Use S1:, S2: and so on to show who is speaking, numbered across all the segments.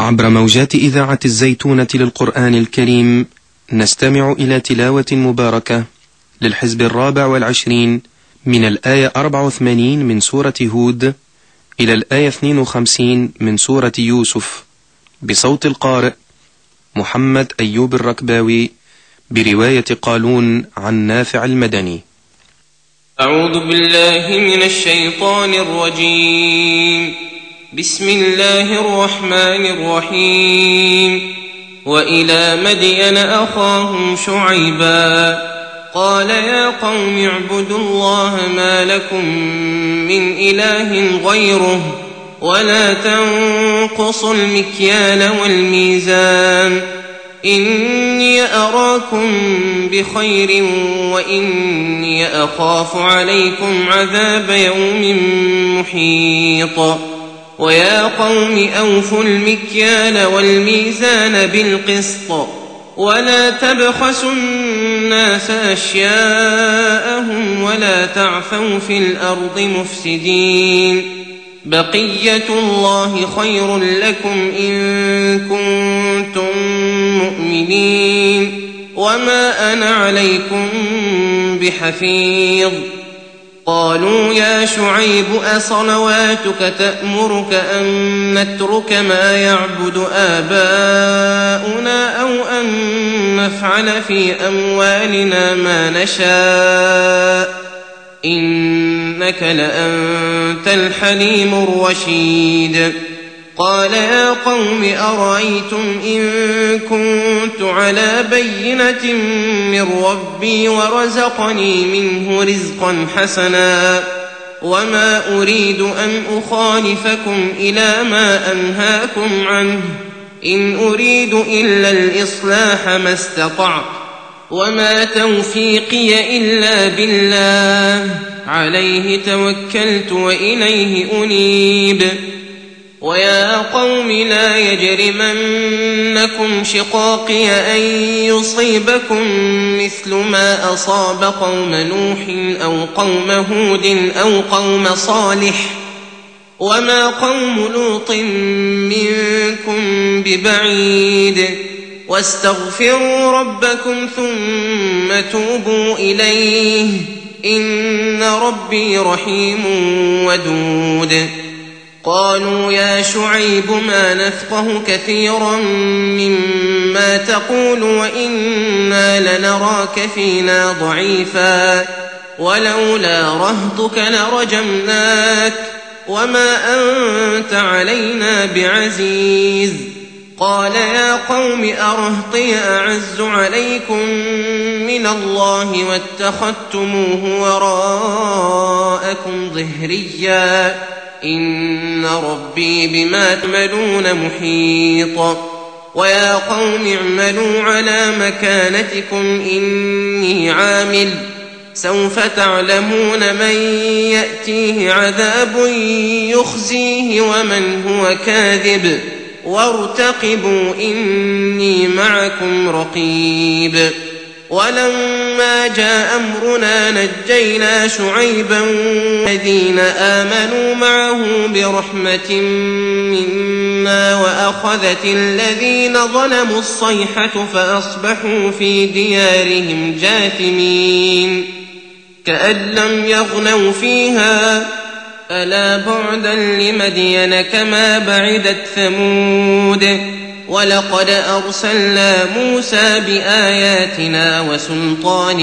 S1: عبر موجات إذاعة الزيتونة للقرآن الكريم نستمع إلى تلاوة مباركة للحزب 24 من الآية 84 من سورة هود إلى الآية 52 من سورة يوسف بصوت القارئ محمد أيوب الركباوي برواية قالون عن نافع المدني.
S2: أعوذ بالله من الشيطان الرجيم. بسم الله الرحمن الرحيم. وإلى مدين أخاهم شعيبا قال يا قوم اعبدوا الله ما لكم من إله غيره ولا تنقصوا المكيال والميزان إني أراكم بخير وإني أخاف عليكم عذاب يوم محيط. ويا قوم أوفوا المكيال والميزان بالقسط ولا تبخسوا الناس أشياءهم ولا تعثوا في الأرض مفسدين. بقية الله خير لكم إن كنتم مؤمنين وما أنا عليكم بحفيظ. قالوا يا شعيب أصلواتك تأمرك أن نترك ما يعبد آباؤنا أو أن نفعل في أموالنا ما نشاء إنك لأنت الحليم الرشيد. قال يا قوم أرأيتم إن كنت على بينة من ربي ورزقني منه رزقا حسنا وما أريد أن أخالفكم إلى ما أنهاكم عنه إن أريد إلا الإصلاح ما استطعت وما توفيقي إلا بالله عليه توكلت وإليه أنيب. ويا قوم لا يجرمنكم شقاقي أن يصيبكم مثل ما أصاب قوم نوح أو قوم هود أو قوم صالح وما قوم لوط منكم ببعيد. واستغفروا ربكم ثم توبوا إليه إن ربي رحيم ودود. قالوا يا شعيب ما نفقه كثيرا مما تقول وإنا لنراك فينا ضعيفا ولولا رهطك لرجمناك وما أنت علينا بعزيز. قال يا قوم أرهطي أعز عليكم من الله واتخذتموه وراءكم ظهريا إن ربي بما تعملون محيط. ويا قوم اعملوا على مكانتكم إني عامل سوف تعلمون من يأتيه عذاب يخزيه ومن هو كاذب وارتقبوا إني معكم رقيب. ولما جاء أمرنا نجينا شعيبا والذين آمنوا معه برحمة منا وأخذت الذين ظلموا الصيحة فأصبحوا في ديارهم جاثمين كأن لم يغنوا فيها ألا بعدا لمدين كما بعدت ثمود. ولقد أرسلنا موسى بآياتنا وسلطان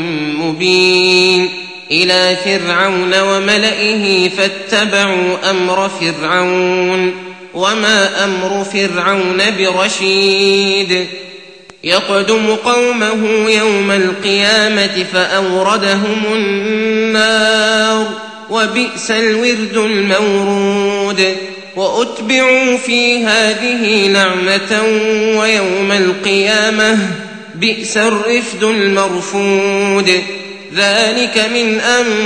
S2: مبين إلى فرعون وملئه فاتبعوا أمر فرعون وما أمر فرعون برشيد. يقدم قومه يوم القيامة فأوردهم النار وبئس الورد المورود. وأتبعوا في هذه لعنة ويوم القيامة بئس الرفد المرفود. ذلك من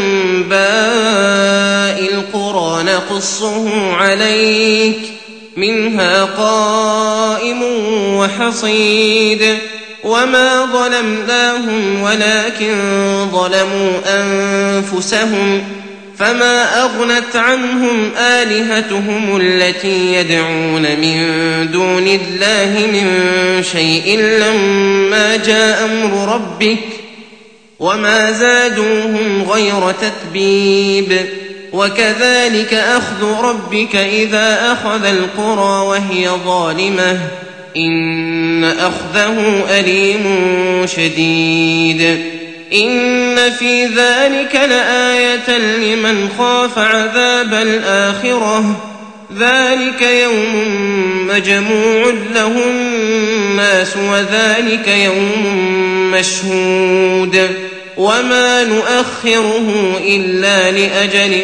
S2: أنباء القرى نقصه عليك منها قائم وحصيد. وما ظلمناهم ولكن ظلموا أنفسهم فما أغنت عنهم آلهتهم التي يدعون من دون الله من شيء لما جاء أمر ربك وما زادوهم غير تتبيب وكذلك أخذ ربك إذا أخذ القرى وهي ظالمة إن أخذه أليم شديد إن في ذلك لآية لمن خاف عذاب الآخرة ذلك يوم مجموع له الناس وذلك يوم مشهود وما نؤخره إلا لأجل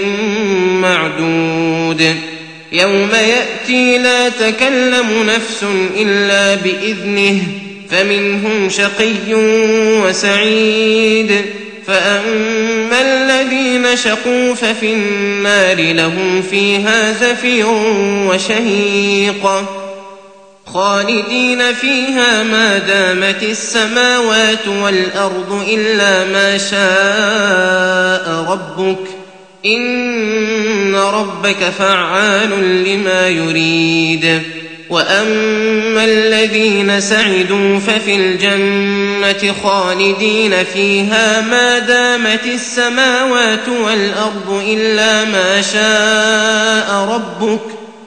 S2: معدود يوم يأتي لا تكلم نفس إلا بإذنه فمنهم شقي وسعيد فأما الذين شقوا ففي النار لهم فيها زفير وشهيق خالدين فيها ما دامت السماوات والأرض إلا ما شاء ربك إن ربك فعال لما يريد وأما الذين سعدوا ففي الجنة خالدين فيها ما دامت السماوات والأرض إلا ما شاء ربك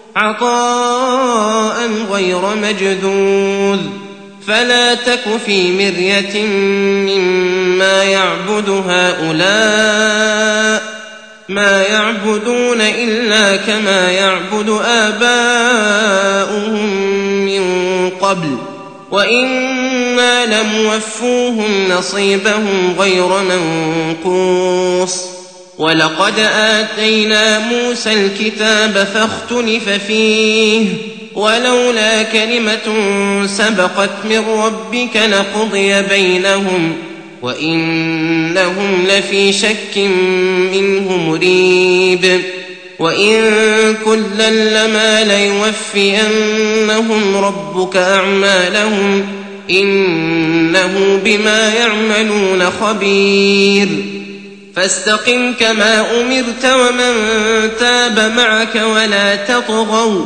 S2: عطاء غير مجذوذ فلا تك في مرية مما يعبد هؤلاء ما يعبدون إلا كما يعبد آباؤهم من قبل وإنا لموفوهم نصيبهم غير منقوص ولقد آتينا موسى الكتاب فاختلف فيه ولولا كلمة سبقت من ربك لقضي بينهم وإنهم لفي شك منه مريب وإن كلا لما ليوفينهم ربك أعمالهم إنه بما يعملون خبير فاستقم كما أمرت ومن تاب معك ولا تطغوا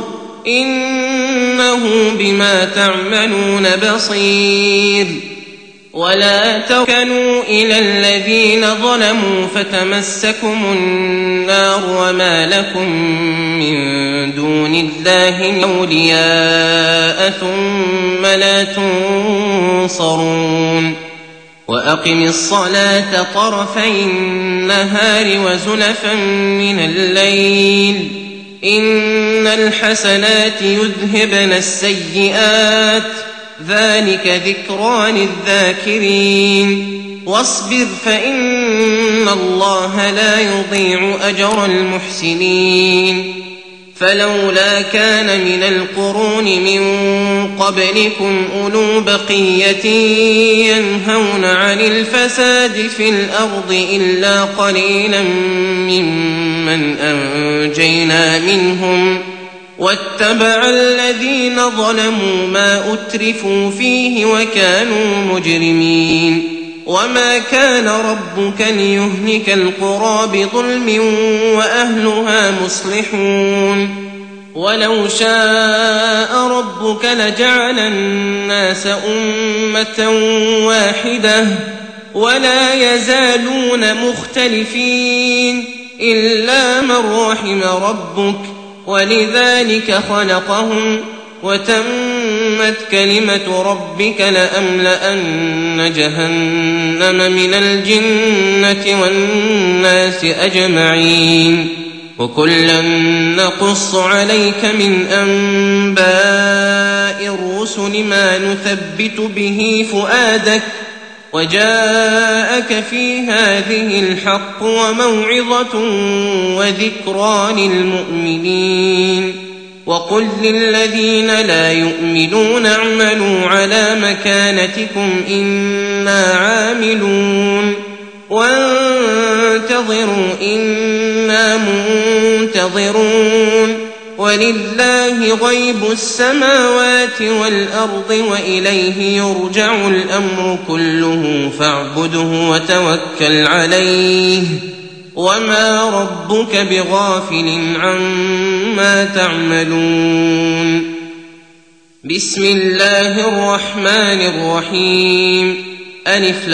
S2: إنه بما تعملون بصير ولا تركنوا إلى الذين ظلموا فتمسكم النار وما لكم من دون الله أولياء ثم لا تنصرون وأقم الصلاة طرفي النهار وزلفا من الليل إن الحسنات يذهبن السيئات ذلك ذكرى للذاكرين واصبر فإن الله لا يضيع أجر المحسنين فلولا كان من القرون من قبلكم أولو بقية ينهون عن الفساد في الأرض إلا قليلا ممن أنجينا منهم واتبع الذين ظلموا ما أترفوا فيه وكانوا مجرمين وما كان ربك ليهلك القرى بظلم وأهلها مصلحون ولو شاء ربك لجعل الناس أمة واحدة ولا يزالون مختلفين إلا من رحم ربك ولذلك خلقهم وتمت كلمة ربك لأملأن جهنم من الجنة والناس أجمعين وكلا نقص عليك من أنباء الرسل ما نثبت به فؤادك وجاءك في هذه الحق وموعظة وذكرى للمؤمنين وقل للذين لا يؤمنون اعملوا على مكانتكم إنا عاملون وانتظروا إنا منتظرون ولله غيب السماوات والأرض وإليه يرجع الأمر كله فاعبده وتوكل عليه وما ربك بغافل عما تعملون بسم الله الرحمن الرحيم ألف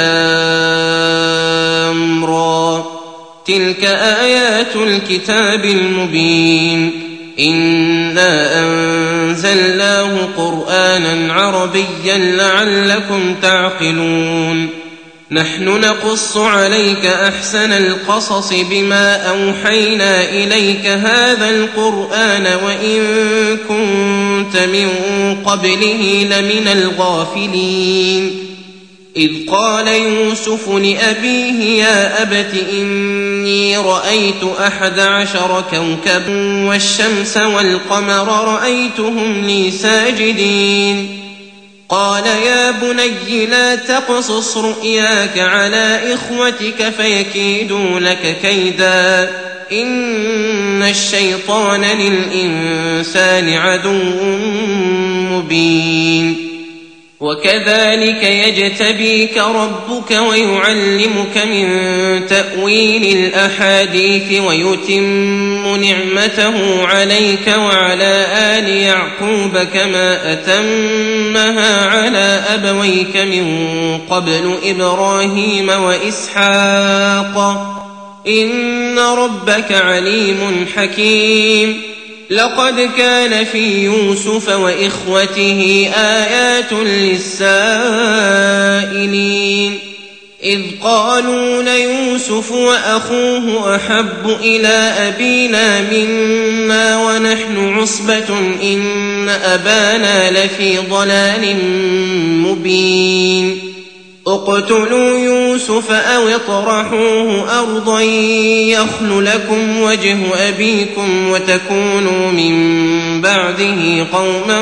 S2: لام را تلك آيات الكتاب المبين إنا أنزلناه قرآنا عربيا لعلكم تعقلون نحن نقص عليك أحسن القصص بما أوحينا إليك هذا القرآن وإن كنت من قبله لمن الغافلين إذ قال يوسف لأبيه يا أبت إني رأيت 11 كوكبا والشمس والقمر رأيتهم لي ساجدين قال يا بني لا تقصص رؤياك على إخوتك فيكيدوا لك كيدا إن الشيطان للإنسان عدو مبين وكذلك يجتبيك ربك ويعلمك من تأويل الأحاديث ويتم نعمته عليك وعلى آل يعقوب كما أتمها على أبويك من قبل إبراهيم وإسحاق إن ربك عليم حكيم لقد كان في يوسف وإخوته آيات للسائلين إذ قالوا ليوسف وأخوه أحب إلى أبينا منا ونحن عصبة إن أبانا لفي ضلال مبين اقتلوا يوسف أو اطرحوه أرضا يخل لكم وجه أبيكم وتكونوا من بعده قوما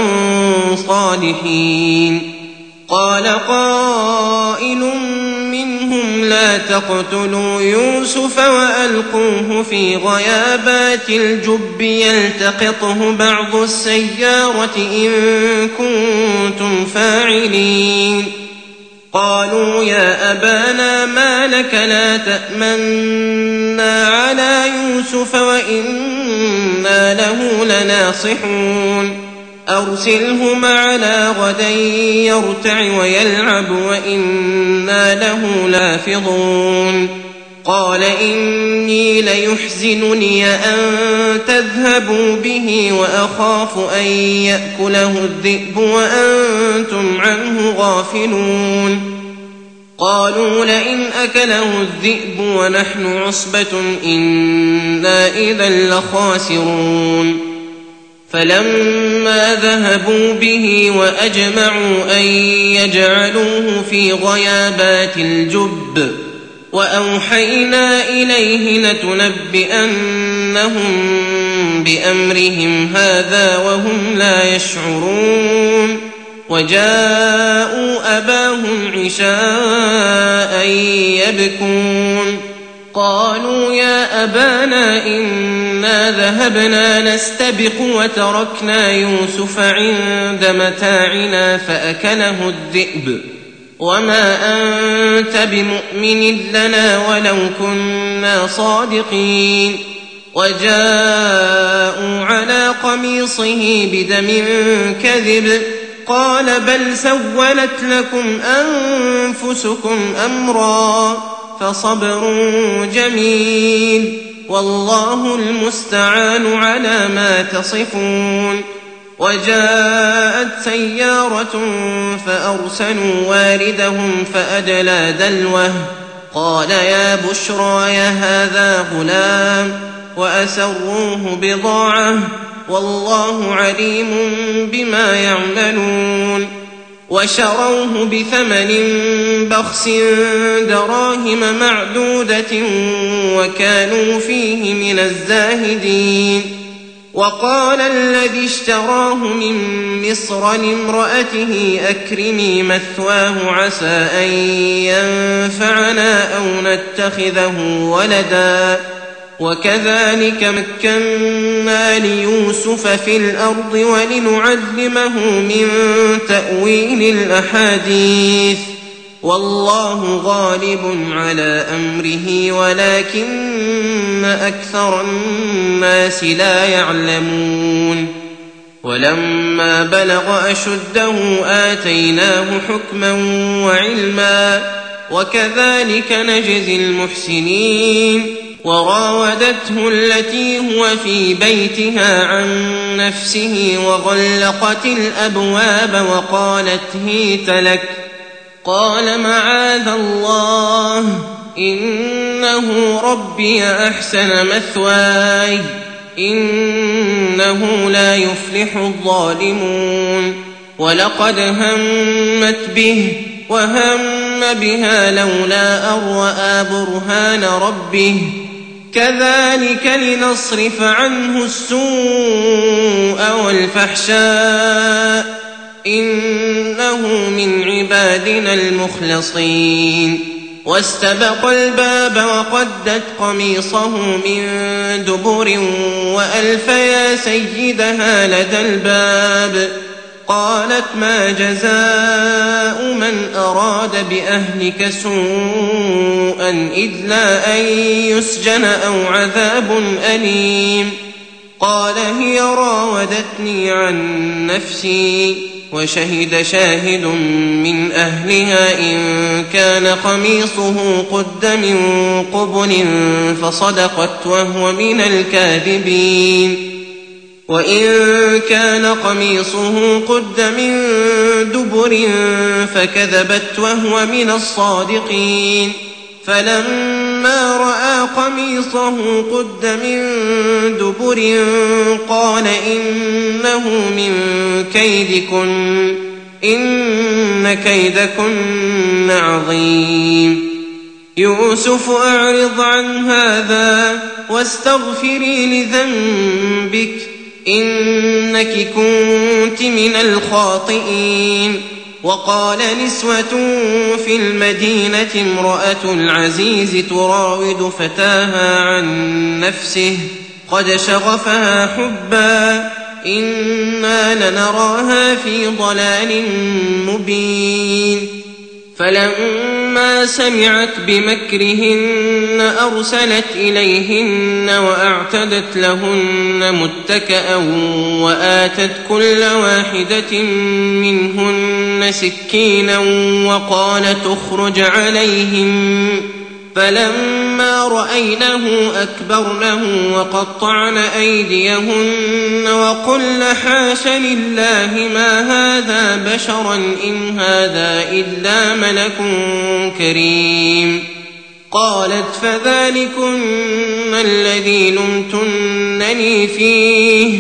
S2: صالحين قال قائل منهم لا تقتلوا يوسف وألقوه في غيابات الجب يلتقطه بعض السيارة إن كنتم فاعلين قالوا يا أبانا ما لك لا تأمنا على يوسف وإنا له لناصحون أرسله معنا غدا يرتع ويلعب وإنا له لافظون قال إني ليحزنني أن تذهبوا به وأخاف أن يأكله الذئب وأنتم عنه غافلون قالوا لئن أكله الذئب ونحن عصبة إنا إذا لخاسرون فلما ذهبوا به وأجمعوا أن يجعلوه في غيابات الجب وأوحينا إليه لتنبئنهم بأمرهم هذا وهم لا يشعرون وجاءوا أباهم عشاء يبكون قالوا يا أبانا إنا ذهبنا نستبق وتركنا يوسف عند متاعنا فأكله الذئب وما أنت بمؤمن لنا ولو كنا صادقين وجاءوا على قميصه بدم كذب قال بل سولت لكم أنفسكم أمرا فصبر جميل والله المستعان على ما تصفون وجاءت سيارة فأرسلوا واردهم فأدلى دلوه قال يا بشرى يا هذا غلام وأسروه بضاعة والله عليم بما يعملون وشروه بثمن بخس دراهم معدودة وكانوا فيه من الزاهدين وقال الذي اشتراه من مصر لامرأته أكرمي مثواه عسى أن ينفعنا أو نتخذه ولدا وكذلك مكنا ليوسف في الأرض ولنعلمه من تأويل الأحاديث والله غالب على أمره ولكن أكثر الناس لا يعلمون ولما بلغ أشده آتيناه حكما وعلما وكذلك نجزي المحسنين وراودته التي هو في بيتها عن نفسه وغلقت الأبواب وقالت هيت لك قال معاذ الله إنه ربي أحسن مثواي إنه لا يفلح الظالمون ولقد همت به وهم بها لولا أن رأى برهان ربه كذلك لنصرف عنه السوء والفحشاء إنه من عبادنا المخلصين واستبق الباب وقدت قميصه من دبر وألف يا سيدها لدى الباب قالت ما جزاء من أراد بأهلك سوءا إلا أن يسجن أو عذاب أليم قال هي راودتني عن نفسي وشهد شاهد من أهلها إن كان قميصه قد من قبل فصدقت وهو من الكاذبين وإن كان قميصه قد من دبر فكذبت وهو من الصادقين فلما رأى قميصه قد من دبر قال إنه من كيدكن إن كيدكن عظيم يوسف أعرض عن هذا واستغفري لذنبك إنك كنت من الخاطئين وقال نسوة في المدينة امرأة العزيز تراود فتاها عن نفسه قد شغفها حبا إنا لنراها في ضلال مبين فلما سمعت بمكرهن أرسلت إليهن وأعتدت لهن متكأ وآتت كل واحدة منهن سكينا وقالت اخرج عليهم فلما رأينه أكبرنه وقطعن أيديهن وقلن حاش لله ما هذا بشرا إن هذا إلا ملك كريم قالت فذلكن الذي لمتنني فيه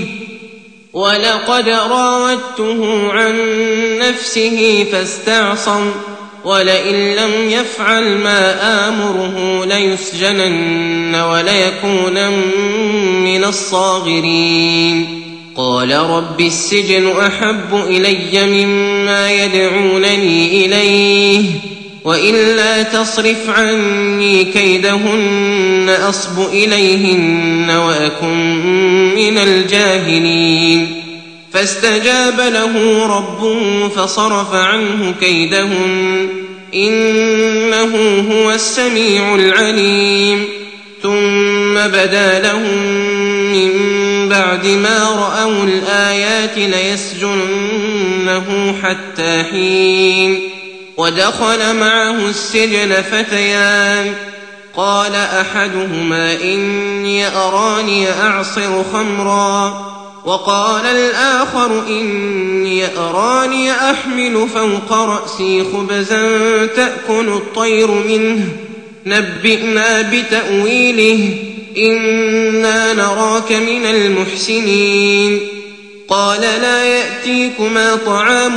S2: ولقد راودته عن نفسه فاستعصم ولئن لم يفعل ما آمره ليسجنن وليكونن من الصاغرين قال رب السجن أحب إلي مما يدعونني إليه وإلا تصرف عني كيدهن أصب إليهن وأكن من الجاهلين فاستجاب له ربه فصرف عنه كيدهن إنه هو السميع العليم ثم بدا لهم من بعد ما رأوا الآيات ليسجننه حتى حين ودخل معه السجن فتيان قال أحدهما إني أراني أعصر خمرا وقال الآخر إني أراني أحمل فوق رأسي خبزا تأكل الطير منه نبئنا بتأويله إنا نراك من المحسنين قال لا يأتيكما طعام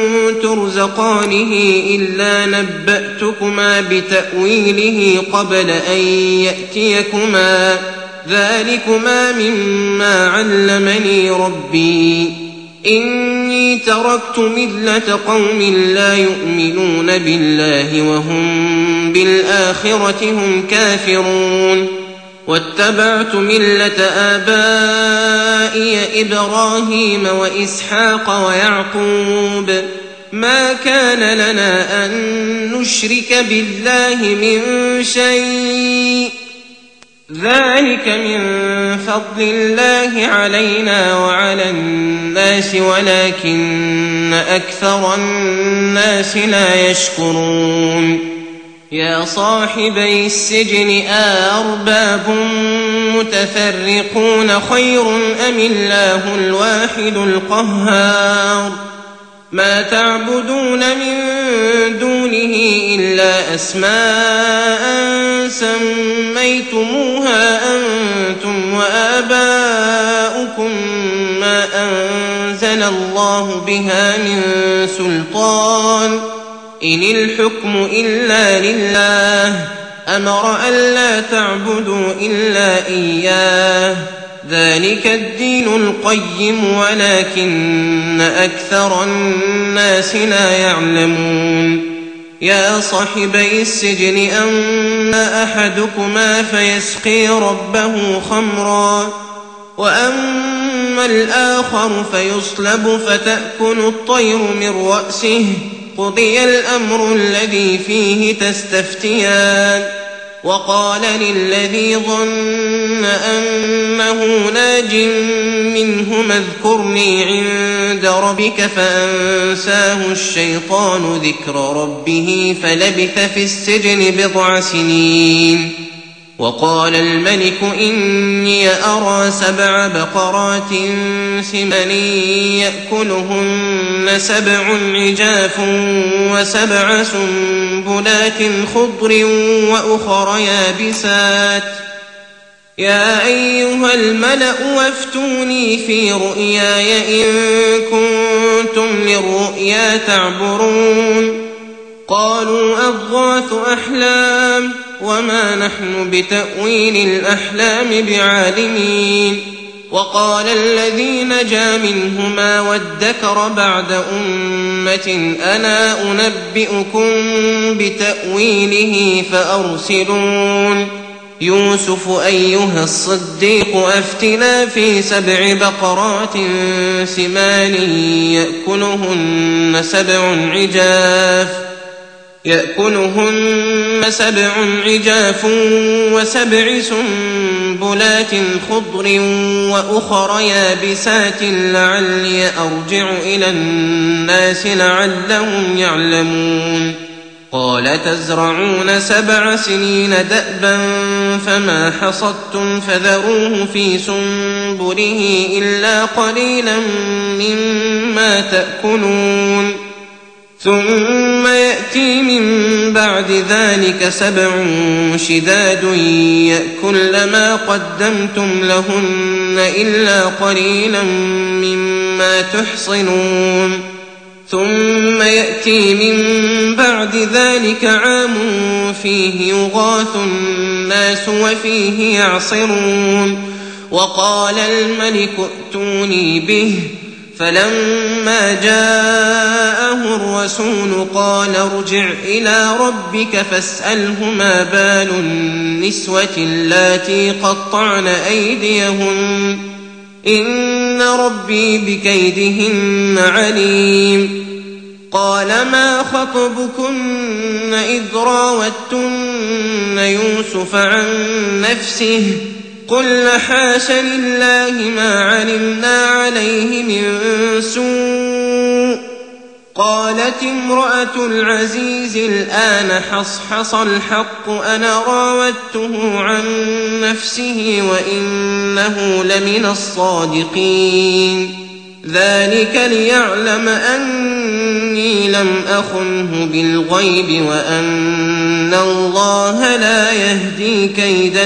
S2: ترزقانه إلا نبأتكما بتأويله قبل أن يأتيكما ذلكما مما علمني ربي إني تركت ملة قوم لا يؤمنون بالله وهم بالآخرة هم كافرون واتبعت ملة آبائي إبراهيم وإسحاق ويعقوب ما كان لنا أن نشرك بالله من شيء ذلك من فضل الله علينا وعلى الناس ولكن أكثر الناس لا يشكرون يا صاحبي السجن أأرباب متفرقون خير أم الله الواحد القهار ما تعبدون من دونه إلا أسماء سميتموها أنتم وآباؤكم ما أنزل الله بها من سلطان إن الحكم إلا لله أمر ألا تعبدوا إلا إياه ذلك الدين القيم ولكن أكثر الناس لا يعلمون يا صاحبي السجن أما أحدكما فيسقي ربه خمرا وأما الآخر فيصلب فتأكل الطير من رأسه قضي الأمر الذي فيه تستفتيان وقال للذي ظن أنه ناج منهما اذكرني عند ربك فأنساه الشيطان ذكر ربه فلبث في السجن 7 سنين وقال الملك إني أرى 7 بقرات سمان يأكلهن 7 عجاف و7 سنبلات خضر وأخر يابسات يا أيها الملأ وافتوني في رؤياي إن كنتم للرؤيا تعبرون قالوا أضغاث أحلام وما نحن بتأويل الأحلام بعالمين وقال الذي نجا منهما وادكر بعد أمة أنا أنبئكم بتأويله فأرسلون يوسف أيها الصديق أفتنا في 7 بقرات سمان يأكلهن 7 عجاف و7 سنبلات خضر وأخر يابسات لعلي أرجع إلى الناس لعلهم يعلمون قال تزرعون 7 سنين دأبا فما حصدتم فذروه في سنبله إلا قليلا مما تأكلون ثم يأتي من بعد ذلك 7 شداد يأكل ما قدمتم لهن إلا قليلا مما تحصنون ثم يأتي من بعد ذلك عام فيه يغاث الناس وفيه يعصرون وقال الملك ائتوني به فلما جاءه الرسول قال ارجع إلى ربك فاسأله ما بال النسوة اللاتي قطعن أيديهن إن ربي بكيدهن عليم قال ما خطبكن إذ راوتن يوسف عن نفسه قل حاش لله ما علمنا عليه من سوء قالت امرأة العزيز الآن حصحص الحق أنا راودته عن نفسه وإنه لمن الصادقين ذلك ليعلم أني لم أخنه بالغيب وأن الله لا يهدي كيد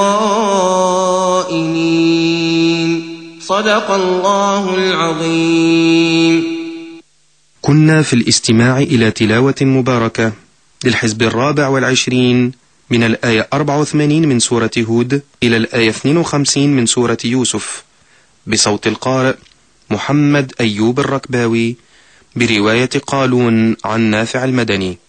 S2: الخائنين صدق الله العظيم.
S1: كنا في الاستماع إلى تلاوة مباركة للحزب 24 من الآية 84 من سورة هود إلى الآية 52 من سورة يوسف بصوت القارئ محمد أيوب الركباوي برواية قالون عن نافع المدني.